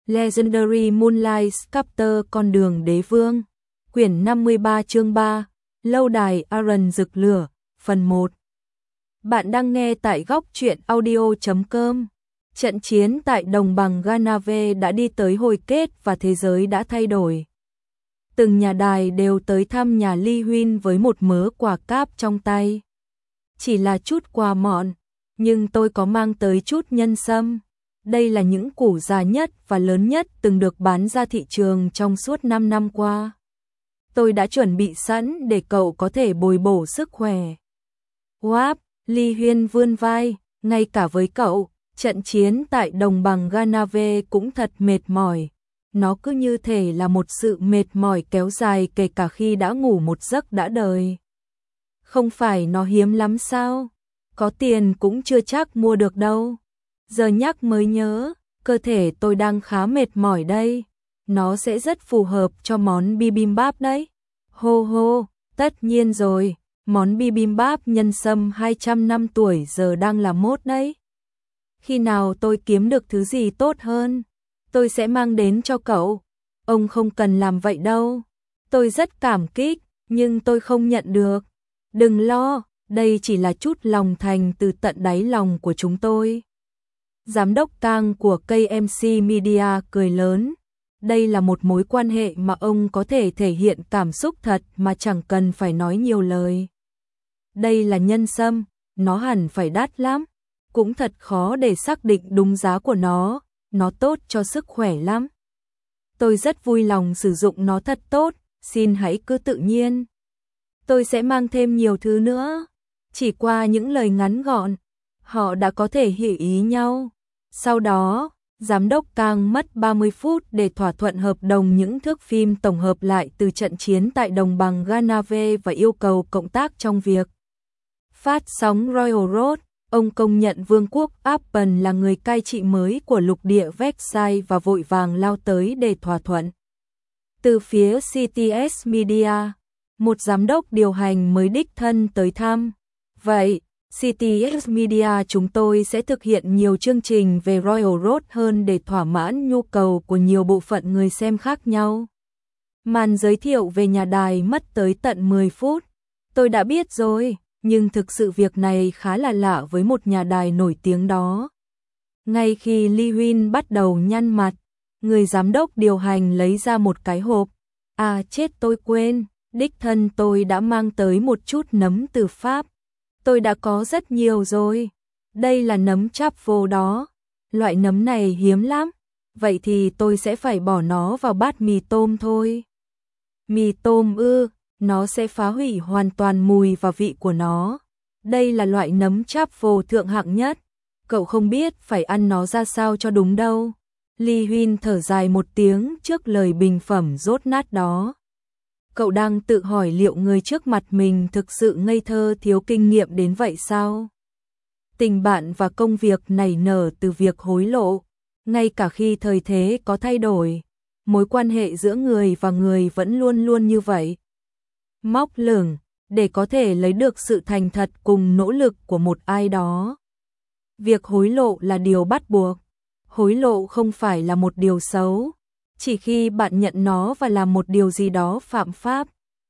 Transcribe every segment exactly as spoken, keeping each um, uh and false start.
Legendary Moonlight Sculptor con đường đế vương. Quyển năm mươi ba chương ba. Lâu đài Aaron rực lửa. Phần một. Bạn đang nghe tại góc truyện audio chấm com. Trận chiến tại đồng bằng Ganave đã đi tới hồi kết và thế giới đã thay đổi. Từng nhà đài đều tới thăm nhà Ly Huynh với một mớ quà cáp trong tay. Chỉ là chút quà mọn, nhưng tôi có mang tới chút nhân sâm. Đây là những củ già nhất và lớn nhất từng được bán ra thị trường trong suốt năm năm qua. Tôi đã chuẩn bị sẵn để cậu có thể bồi bổ sức khỏe. Wap, Ly Huyên vươn vai, ngay cả với cậu, trận chiến tại đồng bằng Ganave cũng thật mệt mỏi. Nó cứ như thể là một sự mệt mỏi kéo dài kể cả khi đã ngủ một giấc đã đời. Không phải nó hiếm lắm sao? Có tiền cũng chưa chắc mua được đâu. Giờ nhắc mới nhớ, cơ thể tôi đang khá mệt mỏi đây. Nó sẽ rất phù hợp cho món bibimbap đấy. Hô hô, tất nhiên rồi, món bibimbap nhân sâm hai trăm năm tuổi giờ đang là mốt đấy. Khi nào tôi kiếm được thứ gì tốt hơn, tôi sẽ mang đến cho cậu. Ông không cần làm vậy đâu. Tôi rất cảm kích, nhưng tôi không nhận được. Đừng lo, đây chỉ là chút lòng thành từ tận đáy lòng của chúng tôi. Giám đốc Kang của ca em xê Media cười lớn. Đây là một mối quan hệ mà ông có thể thể hiện cảm xúc thật mà chẳng cần phải nói nhiều lời. Đây là nhân sâm, nó hẳn phải đắt lắm. Cũng thật khó để xác định đúng giá của nó, nó tốt cho sức khỏe lắm. Tôi rất vui lòng sử dụng nó thật tốt, xin hãy cứ tự nhiên. Tôi sẽ mang thêm nhiều thứ nữa. Chỉ qua những lời ngắn gọn, họ đã có thể hiểu ý nhau. Sau đó, giám đốc Kang mất ba mươi phút để thỏa thuận hợp đồng những thước phim tổng hợp lại từ trận chiến tại đồng bằng Ganave và yêu cầu cộng tác trong việc phát sóng Royal Road. Ông công nhận Vương quốc Appen là người cai trị mới của lục địa Vexai và vội vàng lao tới để thỏa thuận. Từ phía xê tê ét Media, một giám đốc điều hành mới đích thân tới thăm. Vậy, xê tê ét Media chúng tôi sẽ thực hiện nhiều chương trình về Royal Road hơn để thỏa mãn nhu cầu của nhiều bộ phận người xem khác nhau. Màn giới thiệu về nhà đài mất tới tận mười phút. Tôi đã biết rồi, nhưng thực sự việc này khá là lạ với một nhà đài nổi tiếng đó. Ngay khi Ly Huynh bắt đầu nhăn mặt, người giám đốc điều hành lấy ra một cái hộp. À chết tôi quên, đích thân tôi đã mang tới một chút nấm từ Pháp. Tôi đã có rất nhiều rồi. Đây là nấm truffle đó. Loại nấm này hiếm lắm. Vậy thì tôi sẽ phải bỏ nó vào bát mì tôm thôi. Mì tôm ư, nó sẽ phá hủy hoàn toàn mùi và vị của nó. Đây là loại nấm truffle thượng hạng nhất. Cậu không biết phải ăn nó ra sao cho đúng đâu. Ly Huynh thở dài một tiếng trước lời bình phẩm dốt nát đó. Cậu đang tự hỏi liệu người trước mặt mình thực sự ngây thơ thiếu kinh nghiệm đến vậy sao? Tình bạn và công việc nảy nở từ việc hối lộ, ngay cả khi thời thế có thay đổi, mối quan hệ giữa người và người vẫn luôn luôn như vậy. Móc lửng, để có thể lấy được sự thành thật cùng nỗ lực của một ai đó. Việc hối lộ là điều bắt buộc. Hối lộ không phải là một điều xấu. Chỉ khi bạn nhận nó và làm một điều gì đó phạm pháp,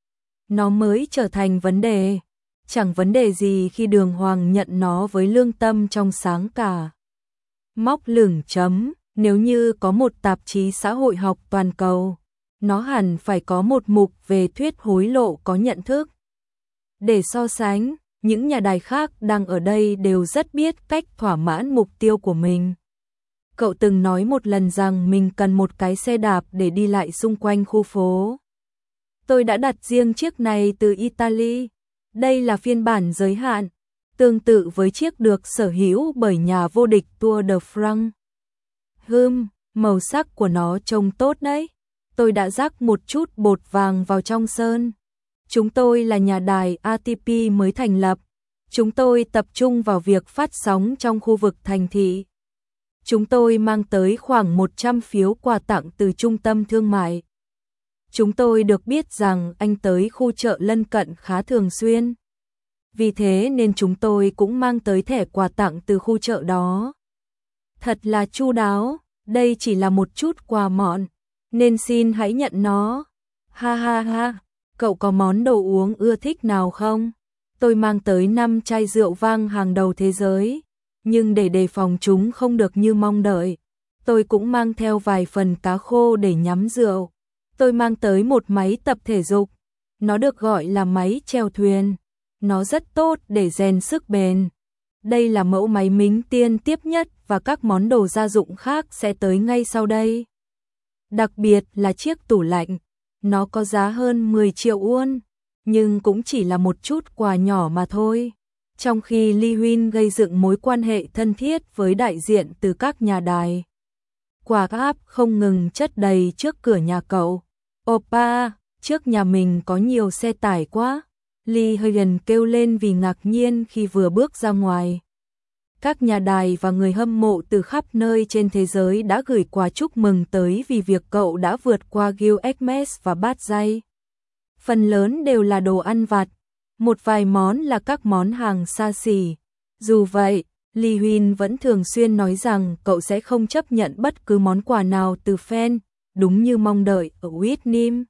nó mới trở thành vấn đề. Chẳng vấn đề gì khi đường hoàng nhận nó với lương tâm trong sáng cả. Móc lửng chấm, nếu như có một tạp chí xã hội học toàn cầu, nó hẳn phải có một mục về thuyết hối lộ có nhận thức. Để so sánh, những nhà đài khác đang ở đây đều rất biết cách thỏa mãn mục tiêu của mình. Cậu từng nói một lần rằng mình cần một cái xe đạp để đi lại xung quanh khu phố. Tôi đã đặt riêng chiếc này từ Italy. Đây là phiên bản giới hạn, tương tự với chiếc được sở hữu bởi nhà vô địch Tour de France. Hừm, màu sắc của nó trông tốt đấy. Tôi đã rắc một chút bột vàng vào trong sơn. Chúng tôi là nhà đài a tê pê mới thành lập. Chúng tôi tập trung vào việc phát sóng trong khu vực thành thị. Chúng tôi mang tới khoảng một trăm phiếu quà tặng từ trung tâm thương mại. Chúng tôi được biết rằng anh tới khu chợ lân cận khá thường xuyên. Vì thế nên chúng tôi cũng mang tới thẻ quà tặng từ khu chợ đó. Thật là chu đáo, Đây chỉ là một chút quà mọn, nên xin hãy nhận nó. Ha ha ha, cậu có món đồ uống ưa thích nào không? Tôi mang tới năm chai rượu vang hàng đầu thế giới, nhưng để đề phòng chúng không được như mong đợi, tôi cũng mang theo vài phần cá khô để nhắm rượu. Tôi mang tới một máy tập thể dục, nó được gọi là máy chèo thuyền. Nó rất tốt để rèn sức bền. Đây là mẫu máy minh tiên tiếp nhất và các món đồ gia dụng khác sẽ tới ngay sau đây. Đặc biệt là chiếc tủ lạnh, nó có giá hơn mười triệu won, nhưng cũng chỉ là một chút quà nhỏ mà thôi. Trong khi Lee Huynh gây dựng mối quan hệ thân thiết với đại diện từ các nhà đài, quà cáp không ngừng chất đầy trước cửa nhà cậu. Oppa, trước nhà mình có nhiều xe tải quá. Lee Hyun kêu lên vì ngạc nhiên khi vừa bước ra ngoài. Các nhà đài và người hâm mộ từ khắp nơi trên thế giới đã gửi quà chúc mừng tới vì việc cậu đã vượt qua Gil Egmes và Bát Dây. Phần lớn đều là đồ ăn vặt, một vài món là các món hàng xa xỉ. Dù vậy, Lee Huynh vẫn thường xuyên nói rằng cậu sẽ không chấp nhận bất cứ món quà nào từ fan, đúng như mong đợi ở Whitney.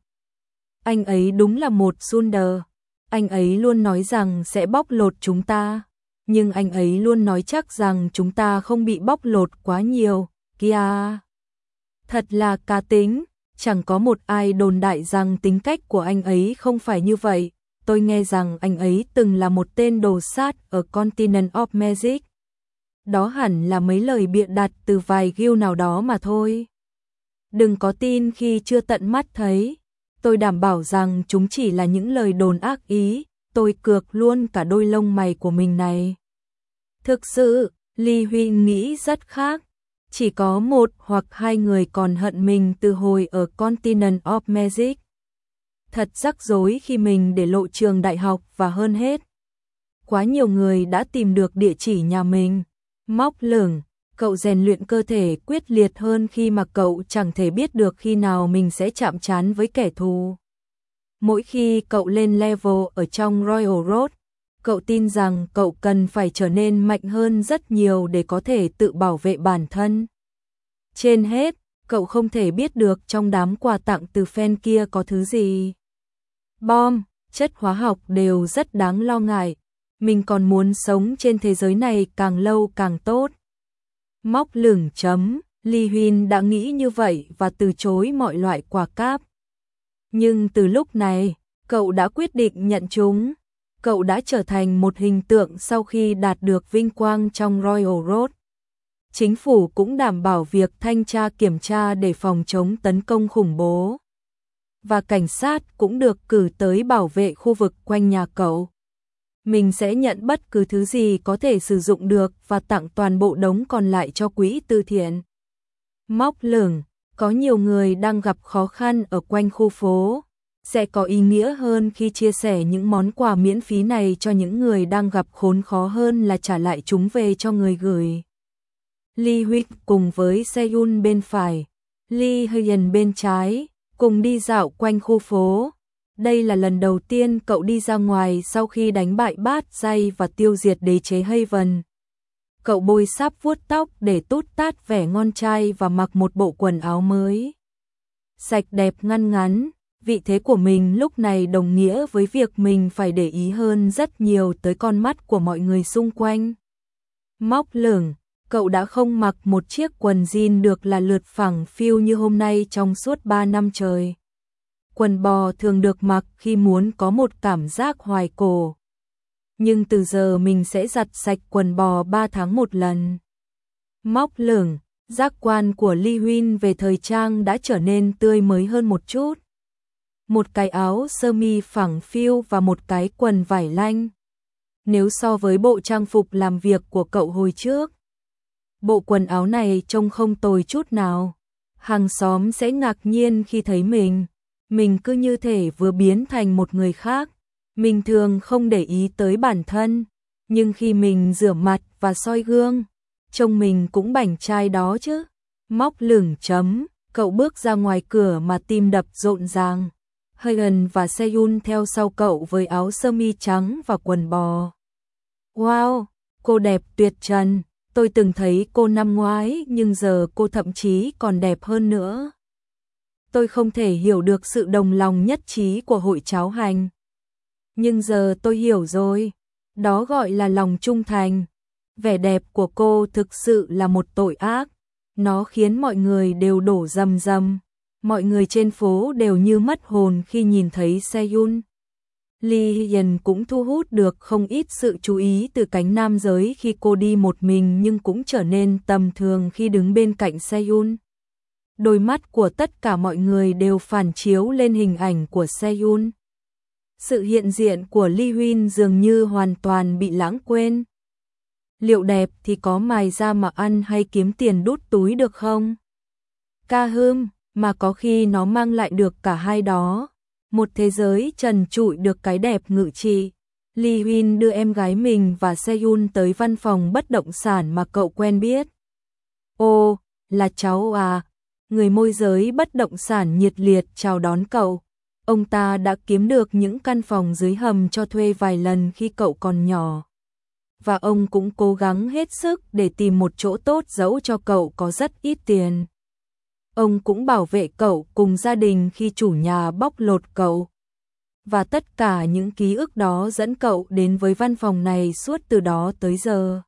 Anh ấy đúng là một Sunder. Anh ấy luôn nói rằng sẽ bóc lột chúng ta, nhưng anh ấy luôn nói chắc rằng chúng ta không bị bóc lột quá nhiều. Kia, thật là cá tính, chẳng có một ai đồn đại rằng tính cách của anh ấy không phải như vậy. Tôi nghe rằng anh ấy từng là một tên đồ sát ở Continent of Magic. Đó hẳn là mấy lời bịa đặt từ vài guild nào đó mà thôi. Đừng có tin khi chưa tận mắt thấy. Tôi đảm bảo rằng chúng chỉ là những lời đồn ác ý. Tôi cược luôn cả đôi lông mày của mình này. Thực sự, Lee Huy nghĩ rất khác. Chỉ có một hoặc hai người còn hận mình từ hồi ở Continent of Magic. Thật rắc rối khi mình để lộ trường đại học và hơn hết. Quá nhiều người đã tìm được địa chỉ nhà mình. Móc lửng, cậu rèn luyện cơ thể quyết liệt hơn khi mà cậu chẳng thể biết được khi nào mình sẽ chạm trán với kẻ thù. Mỗi khi cậu lên level ở trong Royal Road, cậu tin rằng cậu cần phải trở nên mạnh hơn rất nhiều để có thể tự bảo vệ bản thân. Trên hết, cậu không thể biết được trong đám quà tặng từ fan kia có thứ gì. Bom, chất hóa học đều rất đáng lo ngại. Mình còn muốn sống trên thế giới này càng lâu càng tốt. Móc lửng chấm, Lee Huynh đã nghĩ như vậy và từ chối mọi loại quà cáp. Nhưng từ lúc này, cậu đã quyết định nhận chúng. Cậu đã trở thành một hình tượng sau khi đạt được vinh quang trong Royal Road. Chính phủ cũng đảm bảo việc thanh tra kiểm tra để phòng chống tấn công khủng bố. Và cảnh sát cũng được cử tới bảo vệ khu vực quanh nhà cậu. Mình sẽ nhận bất cứ thứ gì có thể sử dụng được và tặng toàn bộ đống còn lại cho quỹ từ thiện. Móc lửng, có nhiều người đang gặp khó khăn ở quanh khu phố. Sẽ có ý nghĩa hơn khi chia sẻ những món quà miễn phí này cho những người đang gặp khốn khó hơn là trả lại chúng về cho người gửi. Lee Huynh cùng với Seyun bên phải, Lee Hyun bên trái, cùng đi dạo quanh khu phố. Đây là lần đầu tiên cậu đi ra ngoài sau khi đánh bại Bát Dây và tiêu diệt đế chế Haven. Cậu bôi sáp vuốt tóc để tút tát vẻ ngon trai và mặc một bộ quần áo mới. Sạch đẹp ngăn ngắn, vị thế của mình lúc này đồng nghĩa với việc mình phải để ý hơn rất nhiều tới con mắt của mọi người xung quanh. Móc lửng, cậu đã không mặc một chiếc quần jean được là lượt phẳng phiu như hôm nay trong suốt ba năm trời. Quần bò thường được mặc khi muốn có một cảm giác hoài cổ. Nhưng từ giờ mình sẽ giặt sạch quần bò ba tháng một lần. Móc lửng, giác quan của Lee Huynh về thời trang đã trở nên tươi mới hơn một chút. Một cái áo sơ mi phẳng phiu và một cái quần vải lanh. Nếu so với bộ trang phục làm việc của cậu hồi trước, bộ quần áo này trông không tồi chút nào. Hàng xóm sẽ ngạc nhiên khi thấy mình. Mình cứ như thể vừa biến thành một người khác. Mình thường không để ý tới bản thân, nhưng khi mình rửa mặt và soi gương, trông mình cũng bảnh trai đó chứ. Móc lửng chấm, cậu bước ra ngoài cửa mà tim đập rộn ràng. Hyun và Seyun theo sau cậu với áo sơ mi trắng và quần bò. Wow, cô đẹp tuyệt trần. Tôi từng thấy cô năm ngoái nhưng giờ cô thậm chí còn đẹp hơn nữa. Tôi không thể hiểu được sự đồng lòng nhất trí của hội cháo hành. Nhưng giờ tôi hiểu rồi, đó gọi là lòng trung thành. Vẻ đẹp của cô thực sự là một tội ác, nó khiến mọi người đều đổ rầm rầm. Mọi người trên phố đều như mất hồn khi nhìn thấy Sehun. Lee Hyun cũng thu hút được không ít sự chú ý từ cánh nam giới khi cô đi một mình, nhưng cũng trở nên tầm thường khi đứng bên cạnh Sehun. Đôi mắt của tất cả mọi người đều phản chiếu lên hình ảnh của Sehun. Sự hiện diện của Lee Hyun dường như hoàn toàn bị lãng quên. Liệu đẹp thì có mài ra mà ăn hay kiếm tiền đút túi được không? Ca hưng, mà có khi nó mang lại được cả hai đó. Một thế giới trần trụi được cái đẹp ngự trị. Lee Hyun đưa em gái mình và Sehun tới văn phòng bất động sản mà cậu quen biết. Ô, là cháu à? Người môi giới bất động sản nhiệt liệt chào đón cậu. Ông ta đã kiếm được những căn phòng dưới hầm cho thuê vài lần khi cậu còn nhỏ. Và ông cũng cố gắng hết sức để tìm một chỗ tốt dẫu cho cậu có rất ít tiền. Ông cũng bảo vệ cậu cùng gia đình khi chủ nhà bóc lột cậu. Và tất cả những ký ức đó dẫn cậu đến với văn phòng này suốt từ đó tới giờ.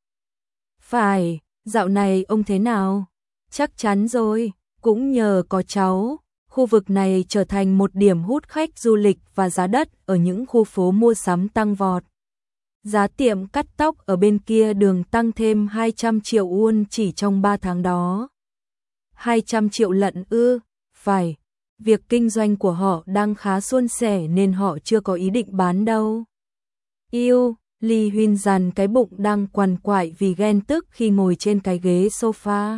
Phải, dạo này ông thế nào? Chắc chắn rồi, cũng nhờ có cháu, khu vực này trở thành một điểm hút khách du lịch và giá đất ở những khu phố mua sắm tăng vọt. Giá tiệm cắt tóc ở bên kia đường tăng thêm hai trăm triệu won chỉ trong ba tháng đó. hai trăm triệu lận ư? Phải, việc kinh doanh của họ đang khá suôn sẻ nên họ chưa có ý định bán đâu. Yêu, Lee Hyun dằn cái bụng đang quằn quại vì ghen tức khi ngồi trên cái ghế sofa.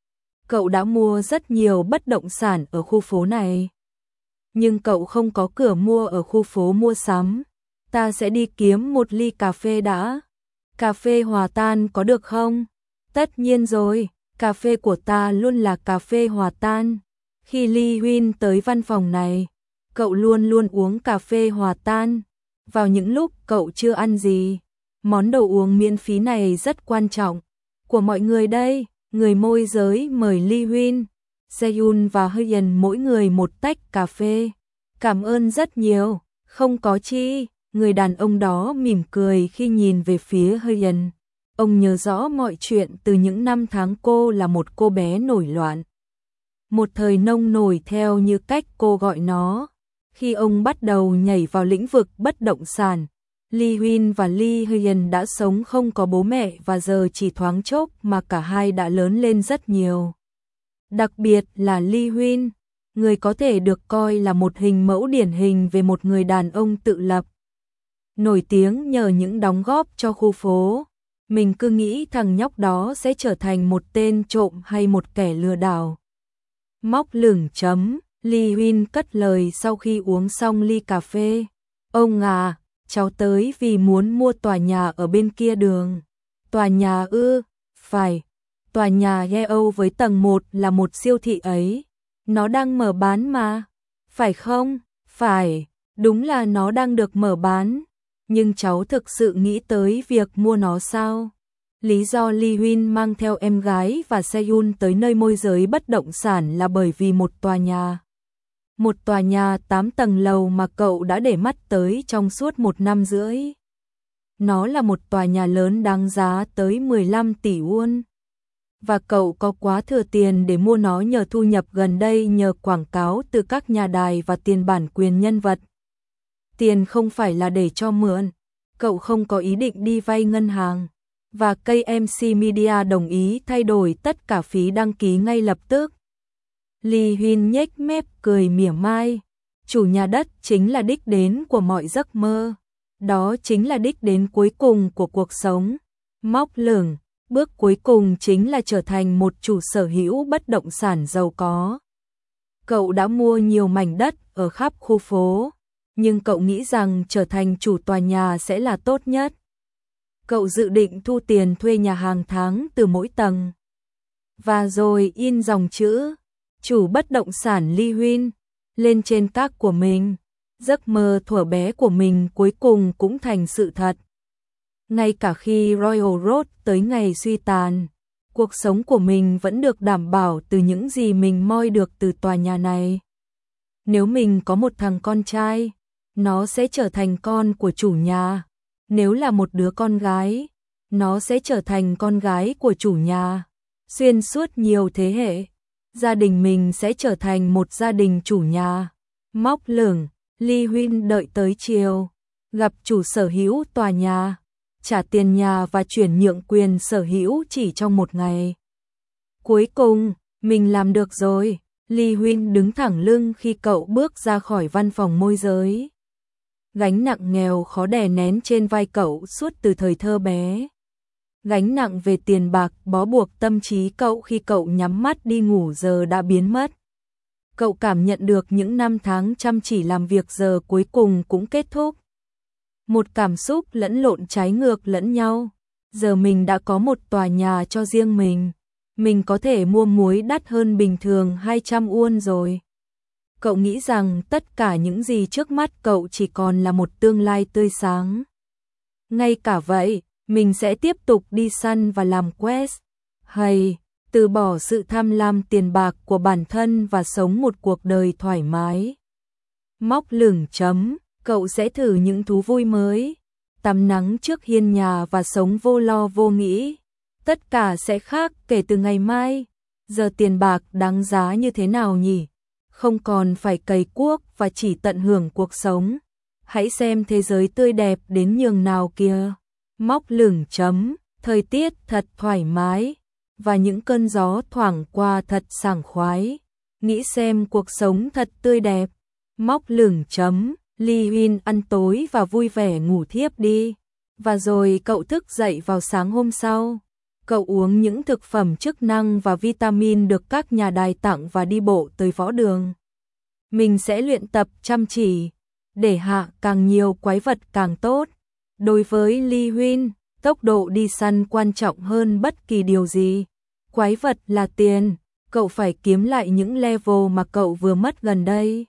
Cậu đã mua rất nhiều bất động sản ở khu phố này. Nhưng cậu không có cửa mua ở khu phố mua sắm. Ta sẽ đi kiếm một ly cà phê đã. Cà phê hòa tan có được không? Tất nhiên rồi, cà phê của ta luôn là cà phê hòa tan. Khi Lee Hyun tới văn phòng này, cậu luôn luôn uống cà phê hòa tan. Vào những lúc cậu chưa ăn gì, món đồ uống miễn phí này rất quan trọng. Của mọi người đây, người môi giới mời Lee Hyun, Sehun và Hyun mỗi người một tách cà phê. Cảm ơn rất nhiều, không có chi. Người đàn ông đó mỉm cười khi nhìn về phía Hyun. Ông nhớ rõ mọi chuyện từ những năm tháng cô là một cô bé nổi loạn. Một thời nông nổi theo như cách cô gọi nó. Khi ông bắt đầu nhảy vào lĩnh vực bất động sản, Lee Hyun và Lee Hyun đã sống không có bố mẹ và giờ chỉ thoáng chốc mà cả hai đã lớn lên rất nhiều. Đặc biệt là Lee Hyun, người có thể được coi là một hình mẫu điển hình về một người đàn ông tự lập. Nổi tiếng nhờ những đóng góp cho khu phố. Mình cứ nghĩ thằng nhóc đó sẽ trở thành một tên trộm hay một kẻ lừa đảo. Móc lửng chấm, Lee Hyun cất lời sau khi uống xong ly cà phê. Ông à, cháu tới vì muốn mua tòa nhà ở bên kia đường. Tòa nhà ư? Phải, tòa nhà Yeo với tầng một là một siêu thị ấy. Nó đang mở bán mà. Phải không? Phải, đúng là nó đang được mở bán. Nhưng cháu thực sự nghĩ tới việc mua nó sao? Lý do Lee Hyun mang theo em gái và Sehun tới nơi môi giới bất động sản là bởi vì một tòa nhà. Một tòa nhà tám tầng lầu mà cậu đã để mắt tới trong suốt một năm rưỡi. Nó là một tòa nhà lớn đáng giá tới mười lăm tỷ won. Và cậu có quá thừa tiền để mua nó nhờ thu nhập gần đây nhờ quảng cáo từ các nhà đài và tiền bản quyền nhân vật. Tiền không phải là để cho mượn, cậu không có ý định đi vay ngân hàng, và ca em xê Media đồng ý thay đổi tất cả phí đăng ký ngay lập tức. Lee Hyun nhếch mép cười mỉa mai, chủ nhà đất chính là đích đến của mọi giấc mơ, đó chính là đích đến cuối cùng của cuộc sống. Móc lửng, bước cuối cùng chính là trở thành một chủ sở hữu bất động sản giàu có. Cậu đã mua nhiều mảnh đất ở khắp khu phố. Nhưng cậu nghĩ rằng trở thành chủ tòa nhà sẽ là tốt nhất. Cậu dự định thu tiền thuê nhà hàng tháng từ mỗi tầng. Và rồi in dòng chữ, chủ bất động sản Lee Hyun, lên trên các của mình. Giấc mơ thuở bé của mình cuối cùng cũng thành sự thật. Ngay cả khi Royal Road tới ngày suy tàn, cuộc sống của mình vẫn được đảm bảo từ những gì mình moi được từ tòa nhà này. Nếu mình có một thằng con trai, nó sẽ trở thành con của chủ nhà. Nếu là một đứa con gái, nó sẽ trở thành con gái của chủ nhà. Xuyên suốt nhiều thế hệ, gia đình mình sẽ trở thành một gia đình chủ nhà. Móc lửng, Lee Huynh đợi tới chiều, gặp chủ sở hữu tòa nhà, trả tiền nhà và chuyển nhượng quyền sở hữu chỉ trong một ngày. Cuối cùng, mình làm được rồi. Lee Huynh đứng thẳng lưng khi cậu bước ra khỏi văn phòng môi giới. Gánh nặng nghèo khó đè nén trên vai cậu suốt từ thời thơ bé. Gánh nặng về tiền bạc bó buộc tâm trí cậu khi cậu nhắm mắt đi ngủ giờ đã biến mất. Cậu cảm nhận được những năm tháng chăm chỉ làm việc giờ cuối cùng cũng kết thúc. Một cảm xúc lẫn lộn trái ngược lẫn nhau. Giờ mình đã có một tòa nhà cho riêng mình. Mình có thể mua muối đắt hơn bình thường hai trăm won rồi. Cậu nghĩ rằng tất cả những gì trước mắt cậu chỉ còn là một tương lai tươi sáng. Ngay cả vậy, mình sẽ tiếp tục đi săn và làm quest. Hay, từ bỏ sự tham lam tiền bạc của bản thân và sống một cuộc đời thoải mái. Móc lửng chấm, cậu sẽ thử những thú vui mới. Tắm nắng trước hiên nhà và sống vô lo vô nghĩ. Tất cả sẽ khác kể từ ngày mai. Giờ tiền bạc đáng giá như thế nào nhỉ? Không còn phải cày cuốc và chỉ tận hưởng cuộc sống. Hãy xem thế giới tươi đẹp đến nhường nào kìa. Móc lửng chấm, thời tiết thật thoải mái. Và những cơn gió thoảng qua thật sảng khoái. Nghĩ xem cuộc sống thật tươi đẹp. Móc lửng chấm, Lee Huynh ăn tối và vui vẻ ngủ thiếp đi. Và rồi cậu thức dậy vào sáng hôm sau. Cậu uống những thực phẩm chức năng và vitamin được các nhà đài tặng và đi bộ tới võ đường. Mình sẽ luyện tập chăm chỉ, để hạ càng nhiều quái vật càng tốt. Đối với Lee Huynh, tốc độ đi săn quan trọng hơn bất kỳ điều gì. Quái vật là tiền, cậu phải kiếm lại những level mà cậu vừa mất gần đây.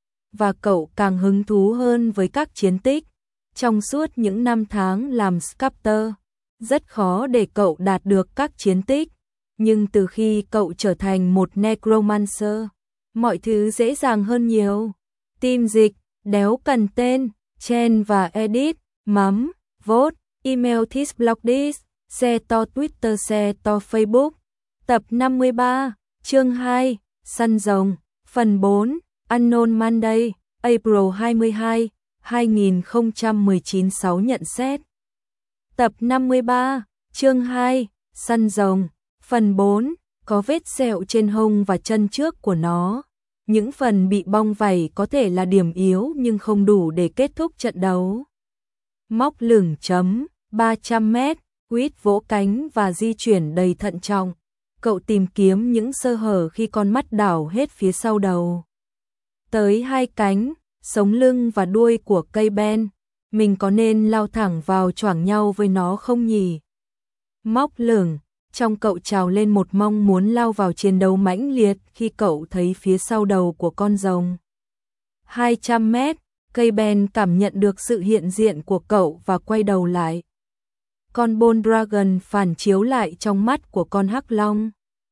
Và cậu càng hứng thú hơn với các chiến tích. Trong suốt những năm tháng làm sculptor, rất khó để cậu đạt được các chiến tích. Nhưng từ khi cậu trở thành một necromancer, mọi thứ dễ dàng hơn nhiều. Team dịch, đéo cần tên, Chen và Edit, mắm, vote, email this blog this, share to Twitter, share to Facebook. Tập năm mươi ba, chương hai, săn rồng, phần bốn, Unknown Monday, April hai mươi hai, hai nghìn không trăm mười chín. Sáu nhận xét. Tập năm mươi ba, chương hai, săn rồng, phần bốn, có vết sẹo trên hông và chân trước của nó. Những phần bị bong vảy có thể là điểm yếu nhưng không đủ để kết thúc trận đấu. Móc lửng chấm, ba trăm mét, Quýt vỗ cánh và di chuyển đầy thận trọng. Cậu tìm kiếm những sơ hở khi con mắt đảo hết phía sau đầu. Tới hai cánh, sống lưng và đuôi của cây ben. Mình có nên lao thẳng vào choảng nhau với nó không nhỉ? Móc lửng, trong cậu trào lên một mong muốn lao vào chiến đấu mãnh liệt khi cậu thấy phía sau đầu của con rồng. hai trăm mét, cây ben cảm nhận được sự hiện diện của cậu và quay đầu lại. Con Bone Dragon phản chiếu lại trong mắt của con hắc long.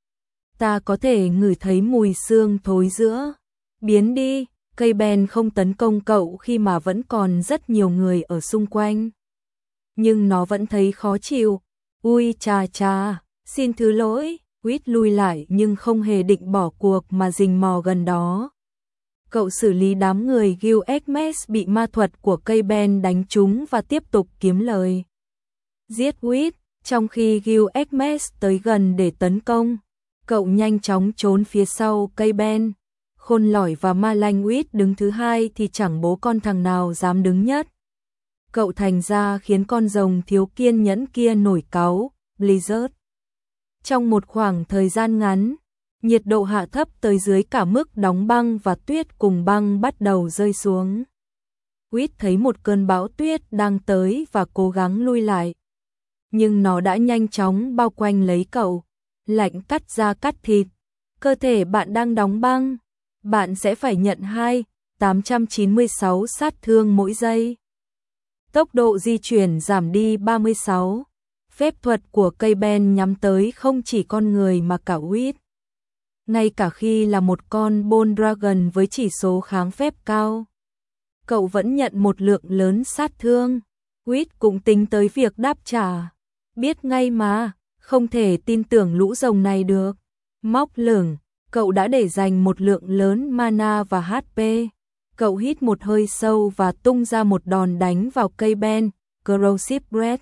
Ta có thể ngửi thấy mùi xương thối giữa. Biến đi, cây ben không tấn công cậu khi mà vẫn còn rất nhiều người ở xung quanh. Nhưng nó vẫn thấy khó chịu. Ui chà chà, xin thứ lỗi, Quýt lui lại nhưng không hề định bỏ cuộc mà rình mò gần đó. Cậu xử lý đám người Gilgamesh bị ma thuật của cây ben đánh trúng và tiếp tục kiếm lời. Giết Quýt, trong khi Gilgamesh tới gần để tấn công, cậu nhanh chóng trốn phía sau cây ben. Khôn lỏi và ma lanh Quýt đứng thứ hai thì chẳng bố con thằng nào dám đứng nhất. Cậu thành ra khiến con rồng thiếu kiên nhẫn kia nổi cáu, Blizzard. Trong một khoảng thời gian ngắn, nhiệt độ hạ thấp tới dưới cả mức đóng băng và tuyết cùng băng bắt đầu rơi xuống. Quýt thấy một cơn bão tuyết đang tới và cố gắng lui lại. Nhưng nó đã nhanh chóng bao quanh lấy cậu, lạnh cắt da cắt thịt. Cơ thể bạn đang đóng băng, bạn sẽ phải nhận hai nghìn tám trăm chín mươi sáu sát thương mỗi giây. Tốc độ di chuyển giảm đi ba mươi sáu Phép thuật của cây ben nhắm tới không chỉ con người mà cả Wit. Ngay cả khi là một con Bone Dragon với chỉ số kháng phép cao, cậu vẫn nhận một lượng lớn sát thương. Wit cũng tính tới việc đáp trả. Biết ngay mà, không thể tin tưởng lũ rồng này được. Móc lửng, cậu đã để dành một lượng lớn mana và hát pê. Cậu hít một hơi sâu và tung ra một đòn đánh vào cây ben, Corrosive Breath.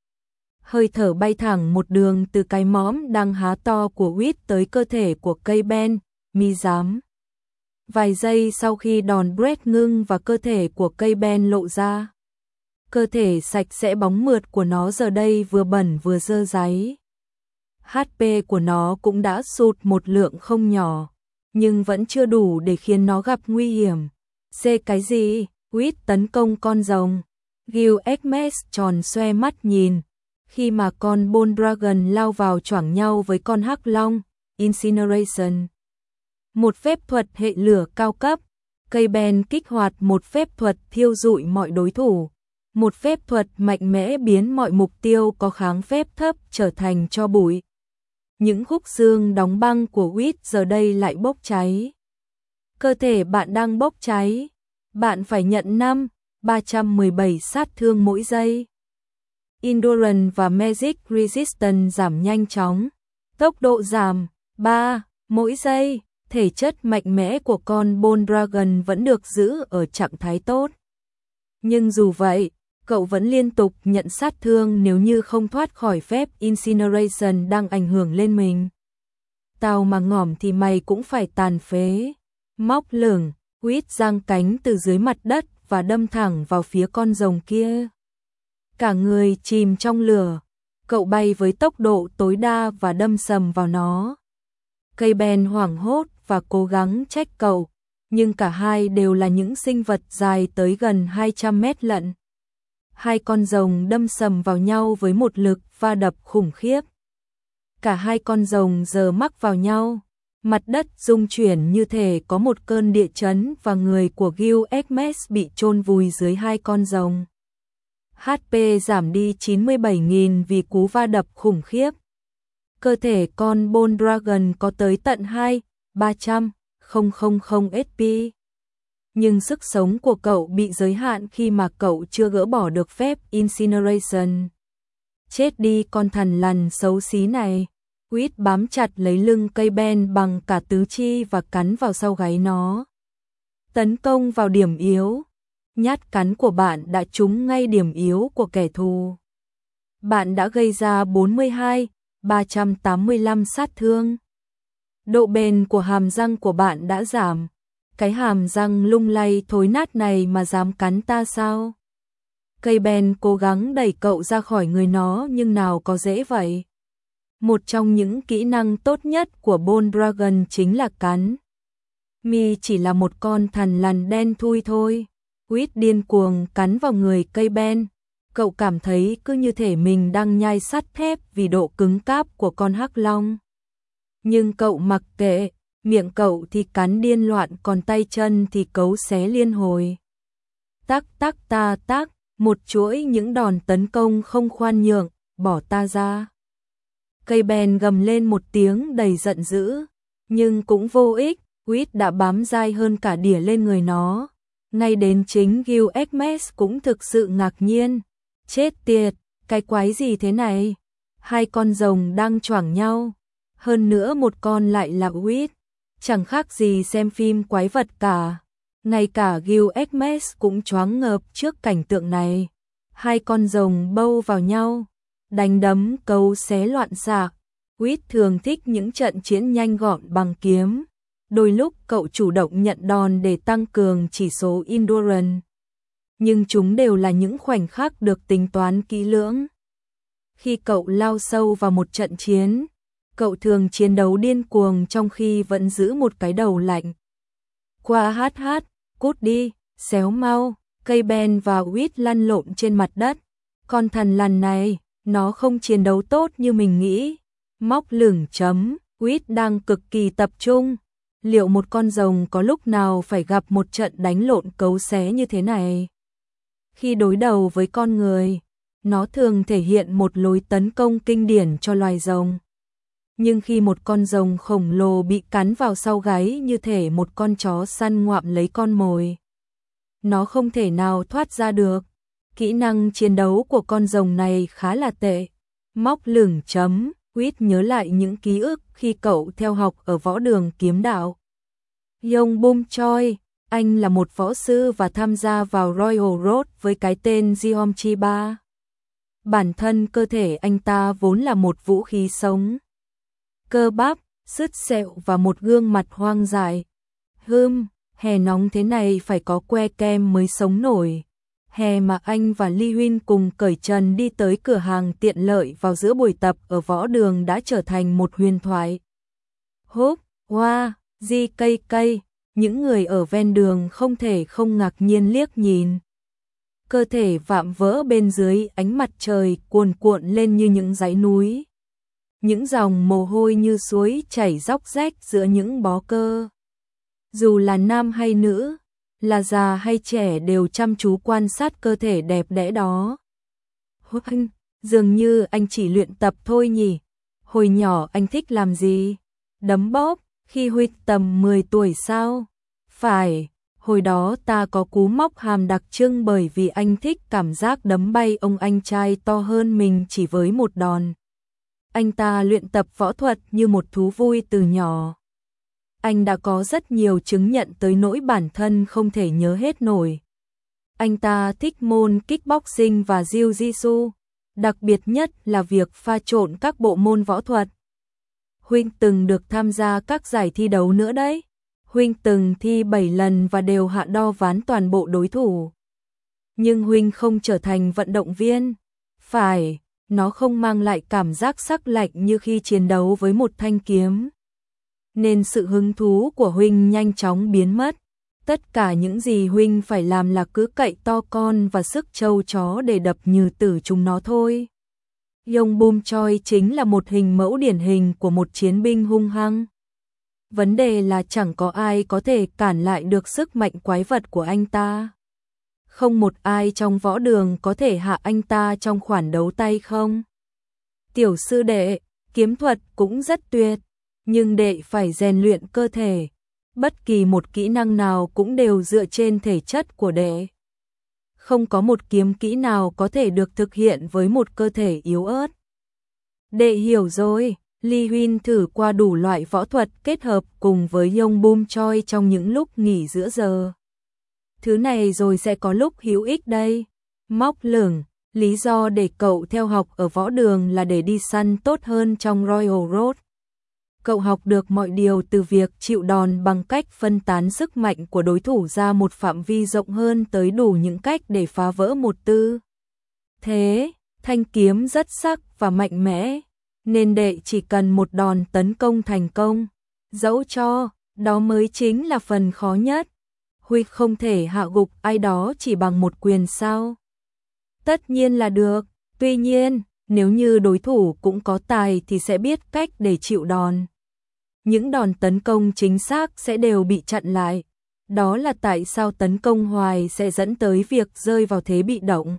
Hơi thở bay thẳng một đường từ cái mõm đang há to của Wit tới cơ thể của cây ben, mi dám. Vài giây sau khi đòn breath ngưng và cơ thể của cây ben lộ ra. Cơ thể sạch sẽ bóng mượt của nó giờ đây vừa bẩn vừa dơ dáy. hát pê của nó cũng đã sụt một lượng không nhỏ, nhưng vẫn chưa đủ để khiến nó gặp nguy hiểm. Xê cái gì? Wit tấn công con rồng. Gilgamesh tròn xoe mắt nhìn, khi mà con Bone Dragon lao vào choảng nhau với con hắc long, Incineration. Một phép thuật hệ lửa cao cấp, cây ben kích hoạt một phép thuật thiêu rụi mọi đối thủ. Một phép thuật mạnh mẽ biến mọi mục tiêu có kháng phép thấp trở thành tro bụi. Những khúc xương đóng băng của Wit giờ đây lại bốc cháy. Cơ thể bạn đang bốc cháy. Bạn phải nhận năm, ba trăm mười bảy sát thương mỗi giây. Endurance và Magic Resistance giảm nhanh chóng. Tốc độ giảm, ba, mỗi giây. Thể chất mạnh mẽ của con Bone Dragon vẫn được giữ ở trạng thái tốt. Nhưng dù vậy, cậu vẫn liên tục nhận sát thương nếu như không thoát khỏi phép Incineration đang ảnh hưởng lên mình. Tao mà ngỏm thì mày cũng phải tàn phế. Móc lửng, Wit giang cánh từ dưới mặt đất và đâm thẳng vào phía con rồng kia. Cả người chìm trong lửa, cậu bay với tốc độ tối đa và đâm sầm vào nó. Cây ben hoảng hốt và cố gắng trách cậu, nhưng cả hai đều là những sinh vật dài tới gần hai trăm mét lận. Hai con rồng đâm sầm vào nhau với một lực va đập khủng khiếp. Cả hai con rồng giờ mắc vào nhau, mặt đất rung chuyển như thể có một cơn địa chấn và người của Gilgamesh bị chôn vùi dưới hai con rồng. hát pê giảm đi chín mươi bảy nghìn vì cú va đập khủng khiếp. Cơ thể con Bone Dragon có tới tận hai, ba trăm, nghìn ét pê. Nhưng sức sống của cậu bị giới hạn khi mà cậu chưa gỡ bỏ được phép Incineration. Chết đi con thằn lằn xấu xí này. Wit bám chặt lấy lưng cây ben bằng cả tứ chi và cắn vào sau gáy nó. Tấn công vào điểm yếu. Nhát cắn của bạn đã trúng ngay điểm yếu của kẻ thù. Bạn đã gây ra bốn mươi hai, ba trăm tám mươi lăm sát thương. Độ bền của hàm răng của bạn đã giảm. Cái hàm răng lung lay thối nát này mà dám cắn ta sao? Cây ben cố gắng đẩy cậu ra khỏi người nó nhưng nào có dễ vậy. Một trong những kỹ năng tốt nhất của Bone Dragon chính là cắn. Mi chỉ là một con thằn lằn đen thui thôi. Wit điên cuồng cắn vào người cây ben. Cậu cảm thấy cứ như thể mình đang nhai sắt thép vì độ cứng cáp của con hắc long. Nhưng cậu mặc kệ, miệng cậu thì cắn điên loạn còn tay chân thì cấu xé liên hồi. Tắc tắc ta tắc, một chuỗi những đòn tấn công không khoan nhượng, bỏ ta ra. Cây ben gầm lên một tiếng đầy giận dữ, nhưng cũng vô ích, Wit đã bám dai hơn cả đỉa lên người nó. Ngay đến chính Gilgamesh cũng thực sự ngạc nhiên. Chết tiệt, cái quái gì thế này? Hai con rồng đang choảng nhau, hơn nữa một con lại là Wit. Chẳng khác gì xem phim quái vật cả. Ngay cả Gilgamesh cũng choáng ngợp trước cảnh tượng này. Hai con rồng bâu vào nhau, đánh đấm cấu xé loạn xạ. Wit thường thích những trận chiến nhanh gọn bằng kiếm. Đôi lúc cậu chủ động nhận đòn để tăng cường chỉ số Endurance. Nhưng chúng đều là những khoảnh khắc được tính toán kỹ lưỡng. Khi cậu lao sâu vào một trận chiến, cậu thường chiến đấu điên cuồng trong khi vẫn giữ một cái đầu lạnh. Qua hát hát, cút đi, xéo mau, cây ben và Wit lăn lộn trên mặt đất. Con thằn lằn này, nó không chiến đấu tốt như mình nghĩ. Móc lửng chấm, Wit đang cực kỳ tập trung. Liệu một con rồng có lúc nào phải gặp một trận đánh lộn cấu xé như thế này? Khi đối đầu với con người, Nó thường thể hiện một lối tấn công kinh điển cho loài rồng. Nhưng khi một con rồng khổng lồ bị cắn vào sau gáy như thể một con chó săn ngoạm lấy con mồi, nó không thể nào thoát ra được. Kỹ năng chiến đấu của con rồng này khá là tệ. Móc lửng chấm, Quýt nhớ lại những ký ức khi cậu theo học ở võ đường kiếm đạo. Yong Bum Choi, anh là một võ sư và tham gia vào Royal Road với cái tên Jeom Chi Ba. Bản thân cơ thể anh ta vốn là một vũ khí sống. Cơ bắp, sứt sẹo và một gương mặt hoang dại. Hừm, hè nóng thế này phải có que kem mới sống nổi. Hè mà anh và Lee Huynh cùng cởi trần đi tới cửa hàng tiện lợi vào giữa buổi tập ở võ đường đã trở thành một huyền thoại. Húp, hoa, di cây cây, những người ở ven đường không thể không ngạc nhiên liếc nhìn. Cơ thể vạm vỡ bên dưới ánh mặt trời cuồn cuộn lên như những dãy núi. Những dòng mồ hôi như suối chảy róc rách giữa những bó cơ. Dù là nam hay nữ, là già hay trẻ đều chăm chú quan sát cơ thể đẹp đẽ đó. Huynh, dường như anh chỉ luyện tập thôi nhỉ? Hồi nhỏ anh thích làm gì? Đấm bóp, khi Huynh tầm mười tuổi sao? Phải, hồi đó ta có cú móc hàm đặc trưng bởi vì anh thích cảm giác đấm bay ông anh trai to hơn mình chỉ với một đòn. Anh ta luyện tập võ thuật như một thú vui từ nhỏ. Anh đã có rất nhiều chứng nhận tới nỗi bản thân không thể nhớ hết nổi. Anh ta thích môn kickboxing và jiu-jitsu, đặc biệt nhất là việc pha trộn các bộ môn võ thuật. Huynh từng được tham gia các giải thi đấu nữa đấy. Huynh từng thi bảy lần và đều hạ đo ván toàn bộ đối thủ. Nhưng Huynh không trở thành vận động viên. Phải, nó không mang lại cảm giác sắc lạnh như khi chiến đấu với một thanh kiếm. Nên sự hứng thú của Huynh nhanh chóng biến mất. Tất cả những gì Huynh phải làm là cứ cậy to con và sức trâu chó để đập như tử chúng nó thôi. Yong Bum Choi chính là một hình mẫu điển hình của một chiến binh hung hăng. Vấn đề là chẳng có ai có thể cản lại được sức mạnh quái vật của anh ta. Không một ai trong võ đường có thể hạ anh ta trong khoản đấu tay không. Tiểu sư đệ, kiếm thuật cũng rất tuyệt, nhưng đệ phải rèn luyện cơ thể. Bất kỳ một kỹ năng nào cũng đều dựa trên thể chất của đệ. Không có một kiếm kỹ nào có thể được thực hiện với một cơ thể yếu ớt. Đệ hiểu rồi. Lee Huynh thử qua đủ loại võ thuật kết hợp cùng với Yong Bum Choi trong những lúc nghỉ giữa giờ. Thứ này rồi sẽ có lúc hữu ích đây. Móc lửng, lý do để cậu theo học ở võ đường là để đi săn tốt hơn trong Royal Road. Cậu học được mọi điều từ việc chịu đòn bằng cách phân tán sức mạnh của đối thủ ra một phạm vi rộng hơn tới đủ những cách để phá vỡ một tư. Thế, thanh kiếm rất sắc và mạnh mẽ, nên đệ chỉ cần một đòn tấn công thành công. Dẫu cho, đó mới chính là phần khó nhất. Huy không thể hạ gục ai đó chỉ bằng một quyền sao? Tất nhiên là được, tuy nhiên, nếu như đối thủ cũng có tài thì sẽ biết cách để chịu đòn. Những đòn tấn công chính xác sẽ đều bị chặn lại. Đó là tại sao tấn công hoài sẽ dẫn tới việc rơi vào thế bị động.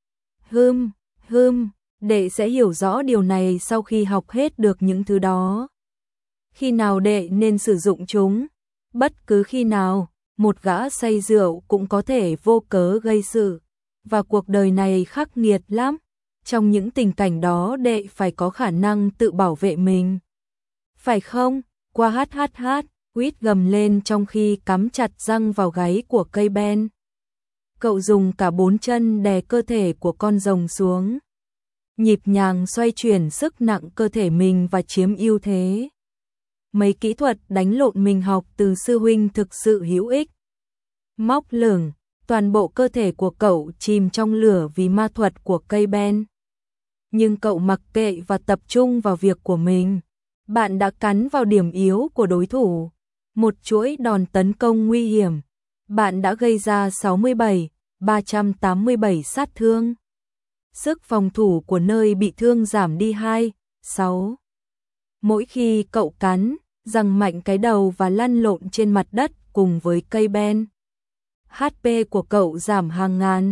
Hừm, hừm, đệ sẽ hiểu rõ điều này sau khi học hết được những thứ đó. Khi nào đệ nên sử dụng chúng? Bất cứ khi nào, một gã say rượu cũng có thể vô cớ gây sự. Và cuộc đời này khắc nghiệt lắm. Trong những tình cảnh đó đệ phải có khả năng tự bảo vệ mình. Phải không? Qua hát hát hát, Quýt gầm lên trong khi cắm chặt răng vào gáy của cây ben. Cậu dùng cả bốn chân đè cơ thể của con rồng xuống. Nhịp nhàng xoay chuyển sức nặng cơ thể mình và chiếm ưu thế. Mấy kỹ thuật đánh lộn mình học từ sư huynh thực sự hữu ích. Móc lửng, toàn bộ cơ thể của cậu chìm trong lửa vì ma thuật của cây ben. Nhưng cậu mặc kệ và tập trung vào việc của mình. Bạn đã cắn vào điểm yếu của đối thủ. Một chuỗi đòn tấn công nguy hiểm. Bạn đã gây ra sáu mươi bảy, ba trăm tám mươi bảy sát thương. Sức phòng thủ của nơi bị thương giảm đi hai, sáu. Mỗi khi cậu cắn, giằng mạnh cái đầu và lăn lộn trên mặt đất cùng với cây ben. hát pê của cậu giảm hàng ngàn.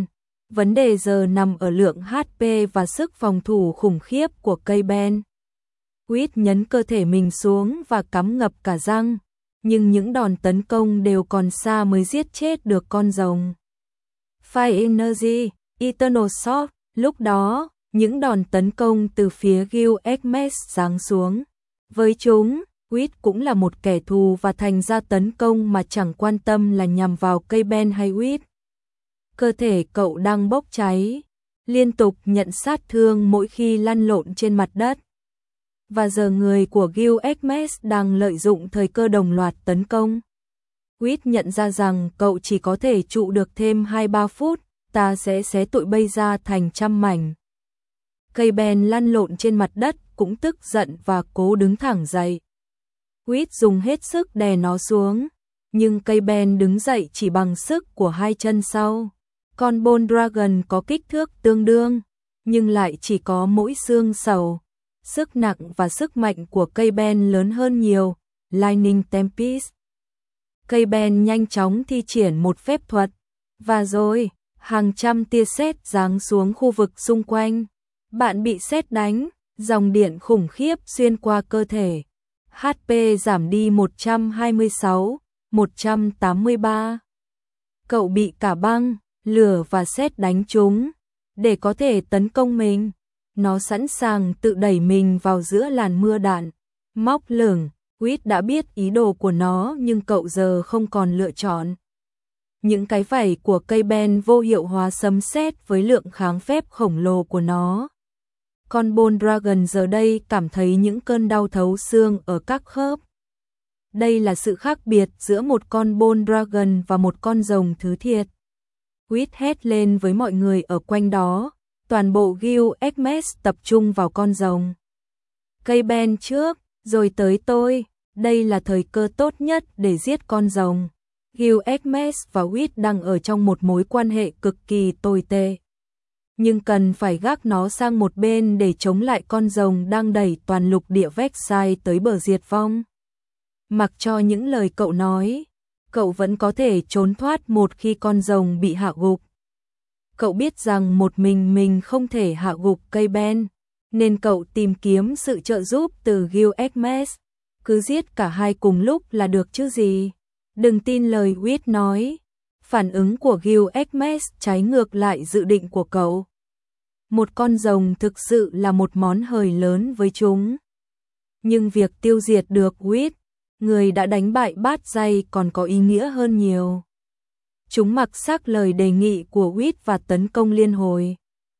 Vấn đề giờ nằm ở lượng hát pê và sức phòng thủ khủng khiếp của cây Ben. Quýt nhấn cơ thể mình xuống và cắm ngập cả răng, nhưng những đòn tấn công đều còn xa mới giết chết được con rồng. Fire Energy, Eternal Sword, lúc đó, những đòn tấn công từ phía Gilgamesh giáng xuống. Với chúng, Quýt cũng là một kẻ thù và thành ra tấn công mà chẳng quan tâm là nhằm vào cây Ben hay Quýt. Cơ thể cậu đang bốc cháy, liên tục nhận sát thương mỗi khi lăn lộn trên mặt đất. Và giờ người của Gilgamesh đang lợi dụng thời cơ đồng loạt tấn công. Quýt nhận ra rằng cậu chỉ có thể trụ được thêm hai ba phút, ta sẽ xé tụi bây ra thành trăm mảnh. Cây Ben lăn lộn trên mặt đất cũng tức giận và cố đứng thẳng dậy. Quýt dùng hết sức đè nó xuống, nhưng cây Ben đứng dậy chỉ bằng sức của hai chân sau. Con Bone Dragon có kích thước tương đương, nhưng lại chỉ có mỗi xương sầu. Sức nặng và sức mạnh của cây Ben lớn hơn nhiều. Lightning Tempest. Cây Ben nhanh chóng thi triển một phép thuật, và rồi, hàng trăm tia sét giáng xuống khu vực xung quanh. Bạn bị sét đánh, dòng điện khủng khiếp xuyên qua cơ thể. hát pê giảm đi một trăm hai mươi sáu, một trăm tám mươi ba. Cậu bị cả băng, lửa và sét đánh trúng. Để có thể tấn công mình, nó sẵn sàng tự đẩy mình vào giữa làn mưa đạn. Móc lửng, Quýt đã biết ý đồ của nó nhưng cậu giờ không còn lựa chọn. Những cái vảy của cây Ben vô hiệu hóa sấm sét với lượng kháng phép khổng lồ của nó. Con Bone Dragon giờ đây cảm thấy những cơn đau thấu xương ở các khớp. Đây là sự khác biệt giữa một con Bone Dragon và một con rồng thứ thiệt. Quýt hét lên với mọi người ở quanh đó, toàn bộ Gilgamesh tập trung vào con rồng. Cây Ben trước, rồi tới tôi, đây là thời cơ tốt nhất để giết con rồng. Gilgamesh và Quýt đang ở trong một mối quan hệ cực kỳ tồi tệ. Nhưng cần phải gác nó sang một bên để chống lại con rồng đang đẩy toàn lục địa Vexai tới bờ diệt vong. Mặc cho những lời cậu nói, cậu vẫn có thể trốn thoát một khi con rồng bị hạ gục. Cậu biết rằng một mình mình không thể hạ gục cây Ben, nên cậu tìm kiếm sự trợ giúp từ Gilgamesh. Cứ giết cả hai cùng lúc là được chứ gì. Đừng tin lời Quýt nói. Phản ứng của Gilgamesh trái ngược lại dự định của cậu. Một con rồng thực sự là một món hời lớn với chúng. Nhưng việc tiêu diệt được Quýt, người đã đánh bại bát dây, còn có ý nghĩa hơn nhiều. Chúng mặc xác lời đề nghị của Quýt và tấn công liên hồi.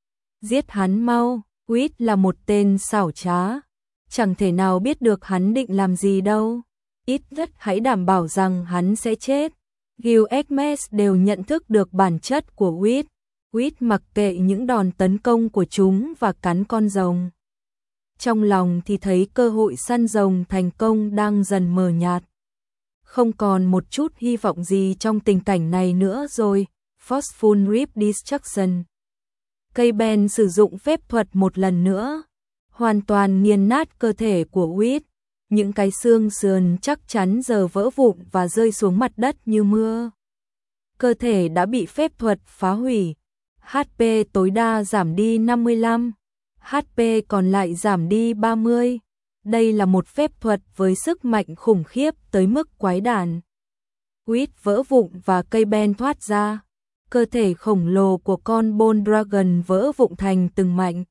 Giết hắn mau, Quýt là một tên xảo trá. Chẳng thể nào biết được hắn định làm gì đâu. Ít nhất hãy đảm bảo rằng hắn sẽ chết. Gilgamesh đều nhận thức được bản chất của Quýt. Quýt mặc kệ những đòn tấn công của chúng và cắn con rồng. Trong lòng thì thấy cơ hội săn rồng thành công đang dần mờ nhạt. Không còn một chút hy vọng gì trong tình cảnh này nữa rồi. Forceful Rip Destruction. Cây Ben sử dụng phép thuật một lần nữa, hoàn toàn nghiền nát cơ thể của Quýt. Những cái xương sườn chắc chắn giờ vỡ vụn và rơi xuống mặt đất như mưa. Cơ thể đã bị phép thuật phá hủy. hát pê tối đa giảm đi năm mươi lăm, hát pê còn lại giảm đi ba mươi. Đây là một phép thuật với sức mạnh khủng khiếp tới mức quái đản. Quýt vỡ vụn và cây Ben thoát ra. Cơ thể khổng lồ của con Bone Dragon vỡ vụn thành từng mảnh.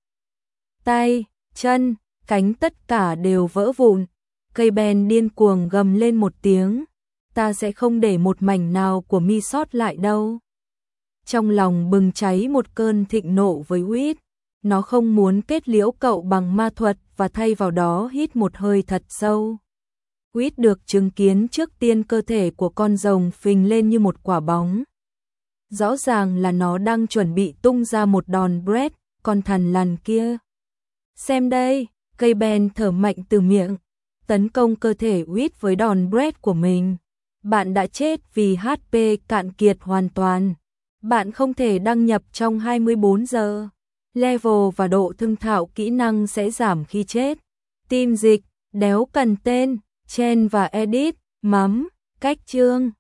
Tay, chân, cánh tất cả đều vỡ vụn. Cây Ben điên cuồng gầm lên một tiếng. Ta sẽ không để một mảnh nào của mi sót lại đâu. Trong lòng bừng cháy một cơn thịnh nộ với Quýt. Nó không muốn kết liễu cậu bằng ma thuật và thay vào đó hít một hơi thật sâu. Quýt được chứng kiến trước tiên cơ thể của con rồng phình lên như một quả bóng. Rõ ràng là nó đang chuẩn bị tung ra một đòn Brett, con thằn lằn kia. Xem đây, cây Ben thở mạnh từ miệng, tấn công cơ thể Quýt với đòn Brett của mình. Bạn đã chết vì hát pê cạn kiệt hoàn toàn. Bạn không thể đăng nhập trong hai mươi bốn giờ. Level và độ thông thạo kỹ năng sẽ giảm khi chết. Team dịch, đéo cần tên, chen và edit, mắm, cách chương.